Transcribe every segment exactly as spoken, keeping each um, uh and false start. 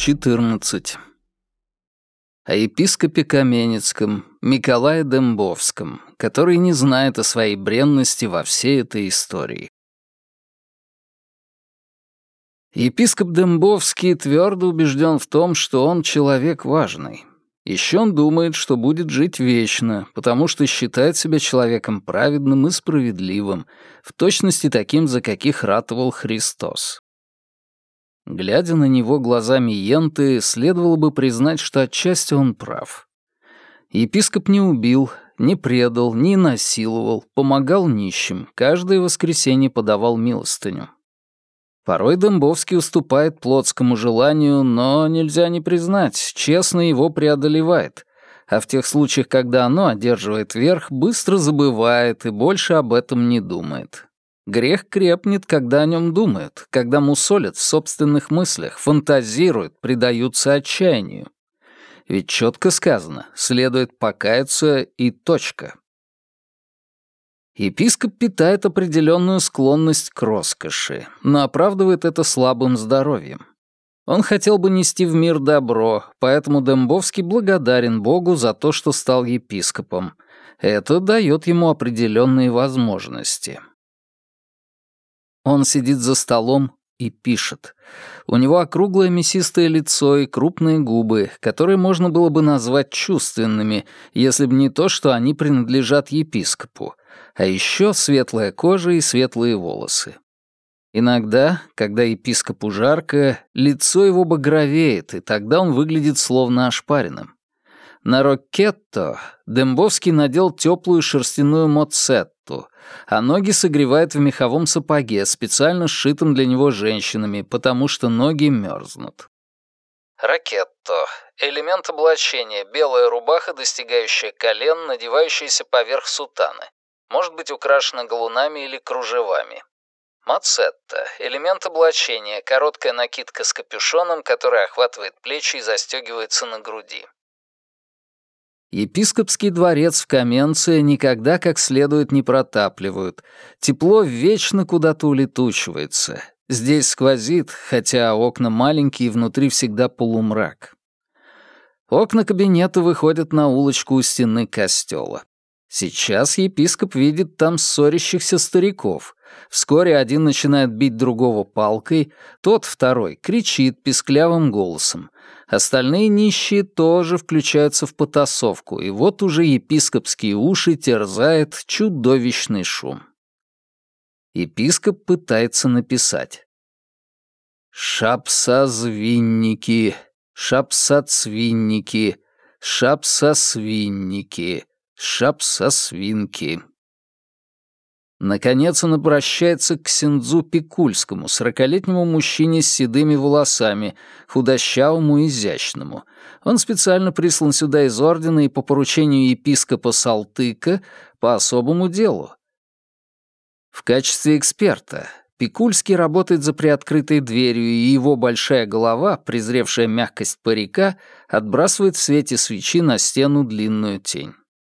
четырнадцать. О епископе Каменецком Миколае Дембовском, который не знает о своей бренности во всей этой истории. Епископ Дембовский твердо убежден в том, что он человек важный. Еще он думает, что будет жить вечно, потому что считает себя человеком праведным и справедливым, в точности таким, за каких ратовал Христос. Глядя на него глазами Йенты, следовало бы признать, что отчасти он прав. Епископ не убил, не предал, не насиловал, помогал нищим, каждое воскресенье подавал милостыню. Порой Дембовский уступает плотскому желанию, но нельзя не признать, честно его преодолевает, а в тех случаях, когда оно одерживает верх, быстро забывает и больше об этом не думает. Грех крепнет, когда о нем думают, когда мусолят в собственных мыслях, фантазируют, предаются отчаянию. Ведь четко сказано, следует покаяться и точка. Епископ питает определенную склонность к роскоши, но оправдывает это слабым здоровьем. Он хотел бы нести в мир добро, поэтому Дембовский благодарен Богу за то, что стал епископом. Это дает ему определенные возможности. Он сидит за столом и пишет. У него округлое мясистое лицо и крупные губы, которые можно было бы назвать чувственными, если бы не то, что они принадлежат епископу, а еще светлая кожа и светлые волосы. Иногда, когда епископу жарко, лицо его багровеет, и тогда он выглядит словно ошпаренным. На роккетто Дембовский надел теплую шерстяную моцетту, а ноги согревает в меховом сапоге, специально сшитом для него женщинами, потому что ноги мерзнут. Роккетто — элемент облачения, белая рубаха, достигающая колен, надевающаяся поверх сутаны. Может быть украшена галунами или кружевами. Моцетта — элемент облачения, короткая накидка с капюшоном, которая охватывает плечи и застегивается на груди. Епископский дворец в Каменце никогда как следует не протапливают. Тепло вечно куда-то улетучивается. Здесь сквозит, хотя окна маленькие и внутри всегда полумрак. Окна кабинета выходят на улочку у стены костела. Сейчас епископ видит там ссорящихся стариков. Вскоре один начинает бить другого палкой, тот, второй, кричит писклявым голосом. Остальные нищие тоже включаются в потасовку, и вот уже епископские уши терзает чудовищный шум. Епископ пытается написать. «Шапсозвинники, шапсоцвинники, шапсосвинники, шапсосвинки». Наконец он обращается к ксендзу Пикульскому, сорокалетнему мужчине с седыми волосами, худощавому и изящному. Он специально прислан сюда из ордена и по поручению епископа Салтыка по особому делу. В качестве эксперта Пикульский работает за приоткрытой дверью, и его большая голова, презревшая мягкость парика, отбрасывает в свете свечи на стену длинную тень.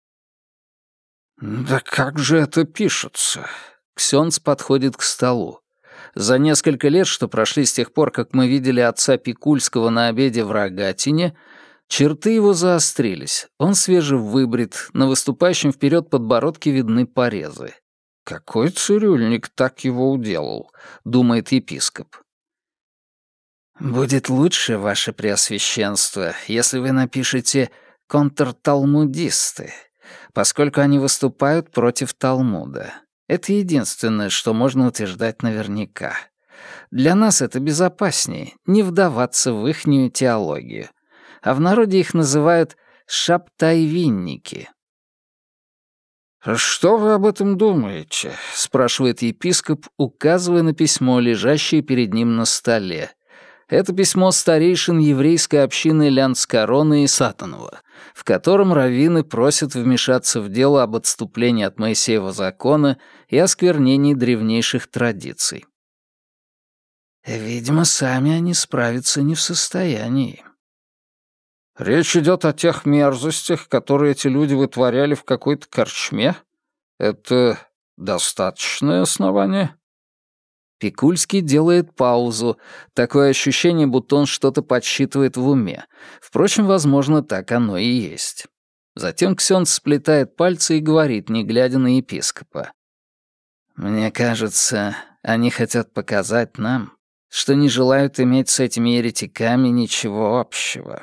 «Да как же это пишется?» Ксёндз подходит к столу. За несколько лет, что прошли с тех пор, как мы видели отца Пикульского на обеде в Рогатине, черты его заострились. Он свежевыбрит, на выступающем вперед подбородке видны порезы. «Какой цирюльник так его уделал?» — думает епископ. «Будет лучше, ваше преосвященство, если вы напишете «контрталмудисты», поскольку они выступают против Талмуда. Это единственное, что можно утверждать наверняка. Для нас это безопаснее, не вдаваться в ихнюю теологию. А в народе их называют «шаптайвинники». «Что вы об этом думаете?» — спрашивает епископ, указывая на письмо, лежащее перед ним на столе. Это письмо старейшин еврейской общины Лянскарона и Сатанова, в котором раввины просят вмешаться в дело об отступлении от Моисеева закона и осквернении древнейших традиций. Видимо, сами они справиться не в состоянии. Речь идет о тех мерзостях, которые эти люди вытворяли в какой-то корчме? Это достаточное основание? Пикульский делает паузу. Такое ощущение, будто он что-то подсчитывает в уме. Впрочем, возможно, так оно и есть. Затем Ксёндз сплетает пальцы и говорит, не глядя на епископа. «Мне кажется, они хотят показать нам, что не желают иметь с этими еретиками ничего общего».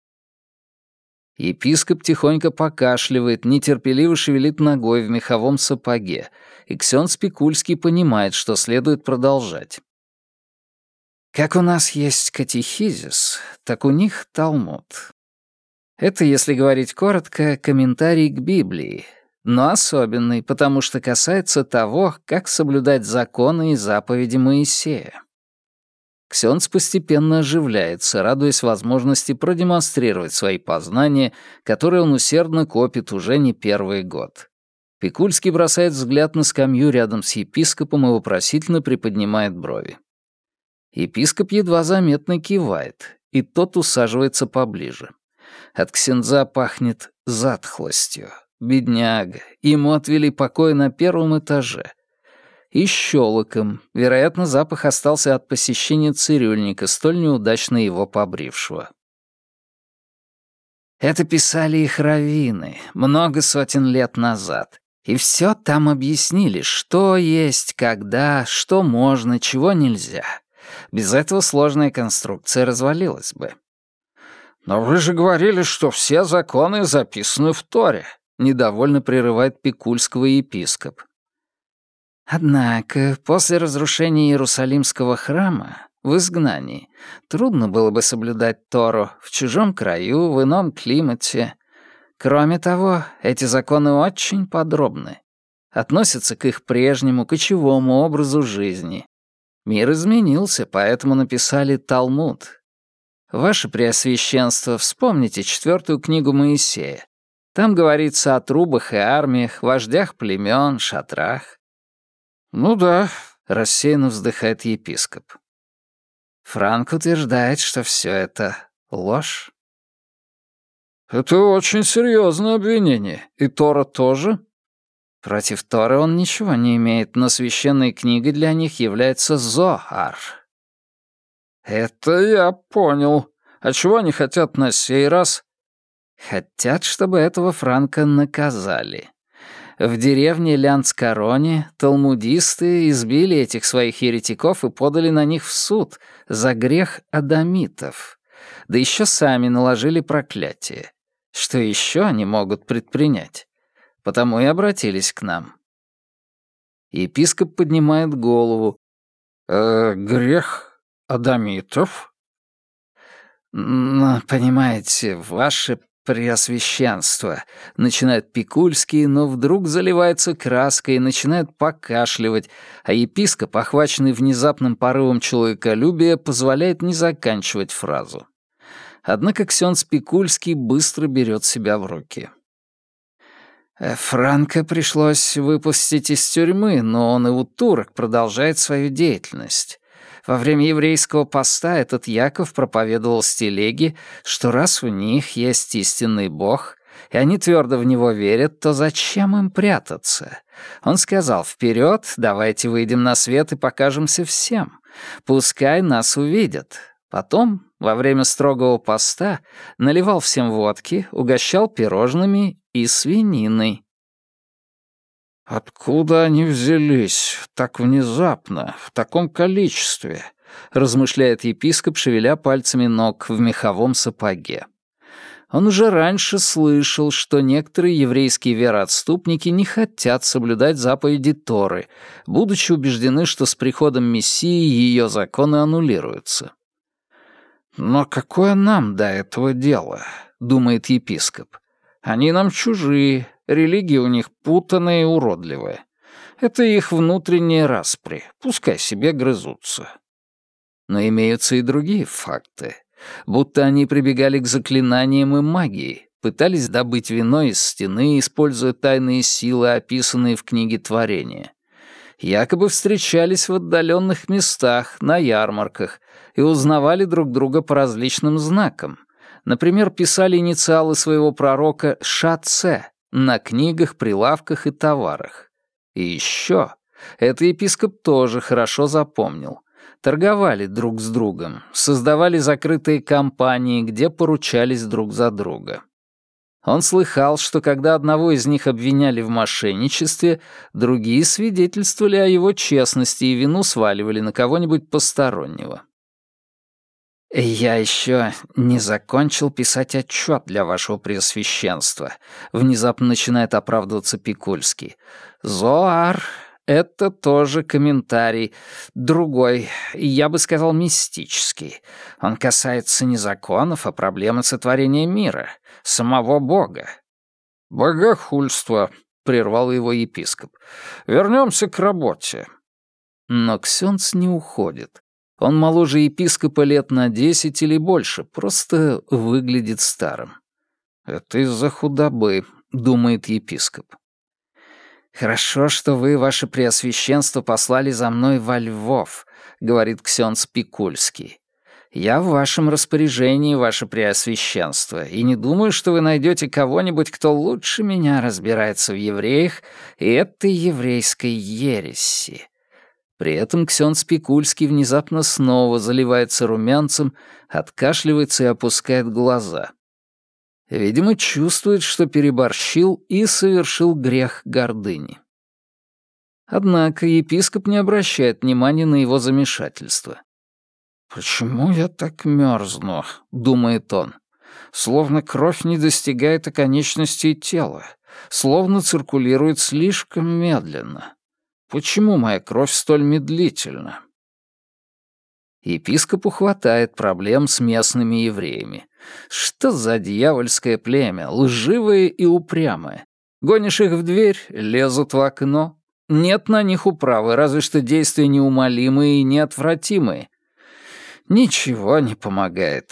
Епископ тихонько покашливает, нетерпеливо шевелит ногой в меховом сапоге, и Ксёндз Пикульский понимает, что следует продолжать. Как у нас есть катехизис, так у них Талмуд. Это, если говорить коротко, комментарий к Библии, но особенный, потому что касается того, как соблюдать законы и заповеди Моисея. Ксёндз постепенно оживляется, радуясь возможности продемонстрировать свои познания, которые он усердно копит уже не первый год. Пикульский бросает взгляд на скамью рядом с епископом и вопросительно приподнимает брови. Епископ едва заметно кивает, и тот усаживается поближе. От ксендза пахнет затхлостью. Бедняга, ему отвели покой на первом этаже. И щелоком. Вероятно, запах остался от посещения цирюльника, столь неудачно его побрившего. Это писали их раввины много сотен лет назад. И все там объяснили, что есть, когда, что можно, чего нельзя. Без этого сложная конструкция развалилась бы. «Но вы же говорили, что все законы записаны в Торе», — недовольно прерывает Пикульского епископ. Однако после разрушения Иерусалимского храма в изгнании трудно было бы соблюдать Тору в чужом краю, в ином климате. Кроме того, эти законы очень подробны. Относятся к их прежнему кочевому образу жизни. Мир изменился, поэтому написали Талмуд. Ваше Преосвященство, вспомните четвертую книгу Моисея. Там говорится о трубах и армиях, вождях племен, шатрах. «Ну да», — рассеянно вздыхает епископ. Франк утверждает, что все это ложь. «Это очень серьезное обвинение. И Тора тоже?» Против Торы он ничего не имеет, но священной книгой для них является Зоар. «Это я понял. А чего они хотят на сей раз?» Хотят, чтобы этого Франка наказали. В деревне Лянскороне талмудисты избили этих своих еретиков и подали на них в суд за грех адамитов. Да еще сами наложили проклятие. Что еще они могут предпринять? Потому и обратились к нам. Епископ поднимает голову. «Э, грех адамитов?» «Ну, понимаете, ваше Преосвященство», — начинает Пикульский, но вдруг заливается краской и начинает покашливать, а епископ, охваченный внезапным порывом человеколюбия, позволяет не заканчивать фразу. Однако ксёндз Пикульский быстро берет себя в руки. Франка пришлось выпустить из тюрьмы, но он и у турок продолжает свою деятельность. Во время еврейского поста этот Яков проповедовал стелеги, что раз у них есть истинный Бог, и они твердо в него верят, то зачем им прятаться? Он сказал: «Вперед, давайте выйдем на свет и покажемся всем. Пускай нас увидят». Потом, во время строгого поста, наливал всем водки, угощал пирожными и свининой. «Откуда они взялись так внезапно, в таком количестве?» — размышляет епископ, шевеля пальцами ног в меховом сапоге. Он уже раньше слышал, что некоторые еврейские вероотступники не хотят соблюдать заповеди Торы, будучи убеждены, что с приходом Мессии ее законы аннулируются. «Но какое нам до этого дело?» — думает епископ. «Они нам чужие, религия у них путанная и уродливая. Это их внутренние распри, пускай себе грызутся». Но имеются и другие факты. Будто они прибегали к заклинаниям и магии, пытались добыть вино из стены, используя тайные силы, описанные в книге Творения. Якобы встречались в отдаленных местах, на ярмарках, и узнавали друг друга по различным знакам. Например, писали инициалы своего пророка Ша-Це на книгах, прилавках и товарах. И еще Это епископ тоже хорошо запомнил. Торговали друг с другом, создавали закрытые компании, где поручались друг за друга. Он слыхал, что когда одного из них обвиняли в мошенничестве, другие свидетельствовали о его честности и вину сваливали на кого-нибудь постороннего. «Я еще не закончил писать отчет для вашего преосвященства», — внезапно начинает оправдываться Пикульский. «Зоар — это тоже комментарий, другой, я бы сказал, мистический. Он касается не законов, а проблемы сотворения мира, самого Бога». «Богохульство», — прервал его епископ. «Вернемся к работе». Но Ксёндз не уходит. Он моложе епископа лет на десять или больше, просто выглядит старым. «Это из-за худобы», — думает епископ. «Хорошо, что вы, ваше преосвященство, послали за мной во Львов», — говорит Ксёндз Пикульский. «Я в вашем распоряжении, ваше преосвященство, и не думаю, что вы найдете кого-нибудь, кто лучше меня разбирается в евреях и этой еврейской ереси». При этом Ксёндз Пикульский внезапно снова заливается румянцем, откашливается и опускает глаза. Видимо, чувствует, что переборщил и совершил грех гордыни. Однако епископ не обращает внимания на его замешательство. «Почему я так мёрзну?» — думает он. «Словно кровь не достигает оконечностей тела, словно циркулирует слишком медленно. Почему моя кровь столь медлительна?» Епископу хватает проблем с местными евреями. Что за дьявольское племя, лживое и упрямое? Гонишь их в дверь, лезут в окно. Нет на них управы, разве что действия неумолимые и неотвратимые. Ничего не помогает.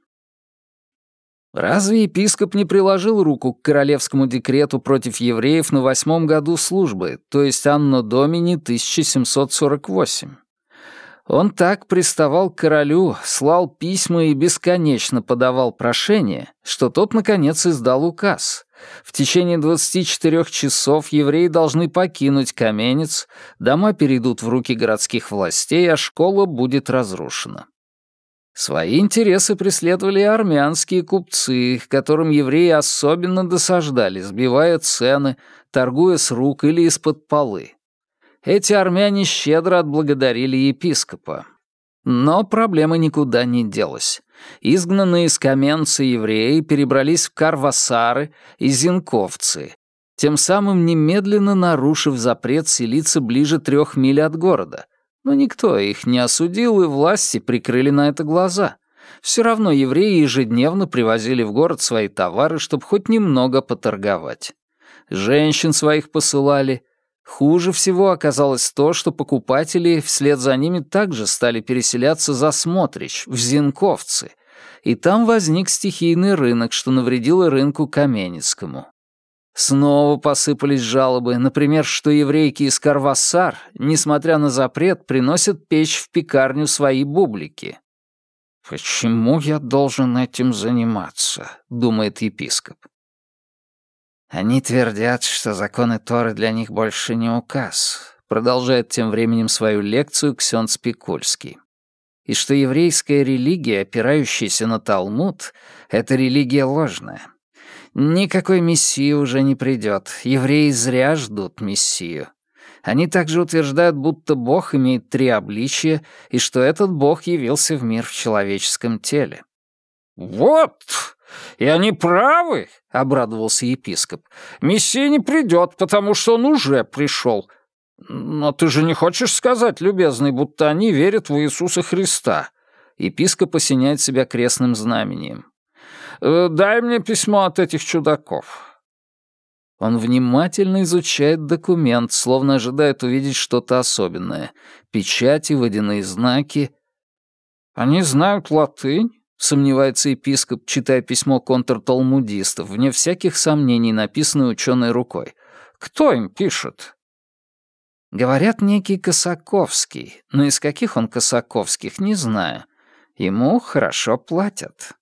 Разве епископ не приложил руку к королевскому декрету против евреев на восьмом году службы, то есть Анно Домини тысяча семьсот сорок восемь? Он так приставал к королю, слал письма и бесконечно подавал прошения, что тот, наконец, издал указ. В течение двадцати четырёх часов евреи должны покинуть Каменец, дома перейдут в руки городских властей, а школа будет разрушена. Свои интересы преследовали и армянские купцы, которым евреи особенно досаждали, сбивая цены, торгуя с рук или из-под полы. Эти армяне щедро отблагодарили епископа. Но проблема никуда не делась. Изгнанные из Каменца евреи перебрались в Карвасары и Зинковцы, тем самым немедленно нарушив запрет селиться ближе трех миль от города. Но никто их не осудил, и власти прикрыли на это глаза. Все равно евреи ежедневно привозили в город свои товары, чтобы хоть немного поторговать. Женщин своих посылали. Хуже всего оказалось то, что покупатели вслед за ними также стали переселяться за Смотрич, в Зинковцы, и там возник стихийный рынок, что навредило рынку Каменецкому. Снова посыпались жалобы, например, что еврейки из Карвасар, несмотря на запрет, приносят печь в пекарню свои бублики. «Почему я должен этим заниматься?» — думает епископ. «Они твердят, что законы Торы для них больше не указ», — продолжает тем временем свою лекцию Ксёндз Пикульский. «И что еврейская религия, опирающаяся на Талмуд, — это религия ложная. Никакой мессии уже не придет. Евреи зря ждут мессию. Они также утверждают, будто Бог имеет три обличия, и что этот Бог явился в мир в человеческом теле». «Вот! И они правы!» — обрадовался епископ. «Мессия не придет, потому что он уже пришел. Но ты же не хочешь сказать, любезный, будто они верят в Иисуса Христа?» Епископ осеняет себя крестным знамением. «Дай мне письмо от этих чудаков». Он внимательно изучает документ, словно ожидает увидеть что-то особенное. Печати, водяные знаки. «Они знают латынь?» — сомневается епископ, читая письмо контрталмудистов, вне всяких сомнений, написанное ученой рукой. «Кто им пишет?» Говорят, некий Косаковский, но из каких он Косаковских, не знаю. Ему хорошо платят.